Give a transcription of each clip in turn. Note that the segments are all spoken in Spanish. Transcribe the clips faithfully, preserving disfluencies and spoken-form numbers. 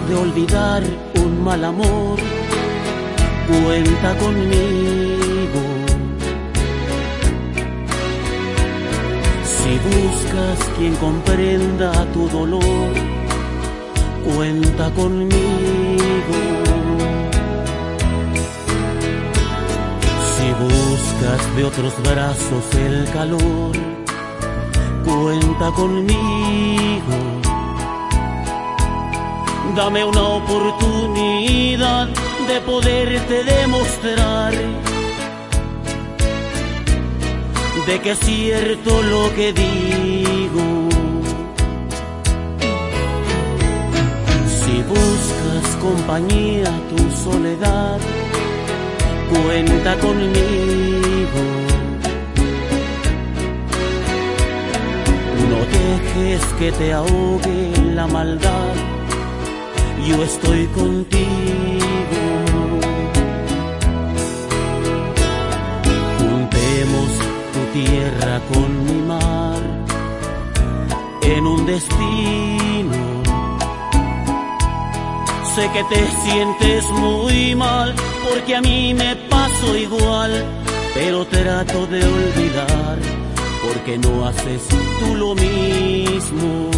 de olvidar un mal amor, cuenta conmigo. Si buscas quien comprenda tu dolor, cuenta conmigo. Si buscas de otros brazos el calor, cuenta conmigo. Dame una oportunidad de poderte demostrar de que es cierto lo que digo. Si buscas compañía, tu soledad, cuenta conmigo. No dejes que te ahogue la maldad, yo estoy contigo. Juntemos tu tierra con mi mar en un destino. Sé que te sientes muy mal porque a mí me pasó igual, pero trato de olvidar porque no haces tú lo mismo.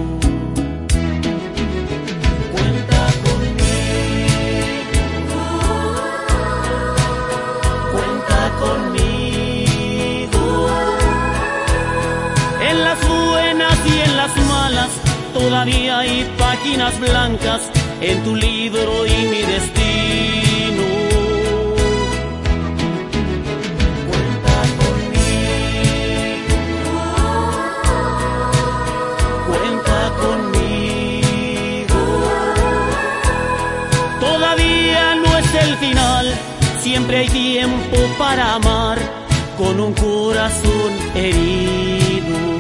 Todavía hay páginas blancas en tu libro y mi destino. Cuenta conmigo, cuenta conmigo. Todavía no es el final, siempre hay tiempo para amar con un corazón herido.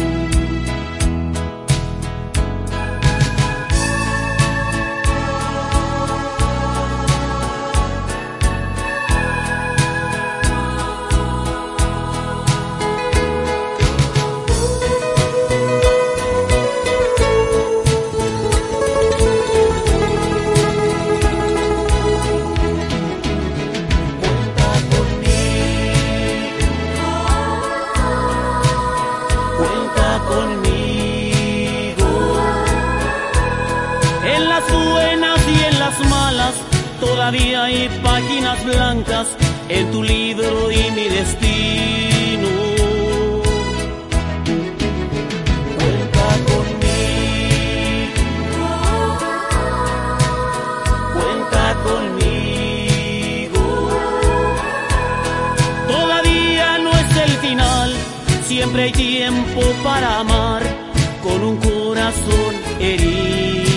Todavía hay páginas blancas en tu libro y mi destino. Cuenta conmigo, cuenta conmigo. Todavía no es el final, siempre hay tiempo para amar con un corazón herido.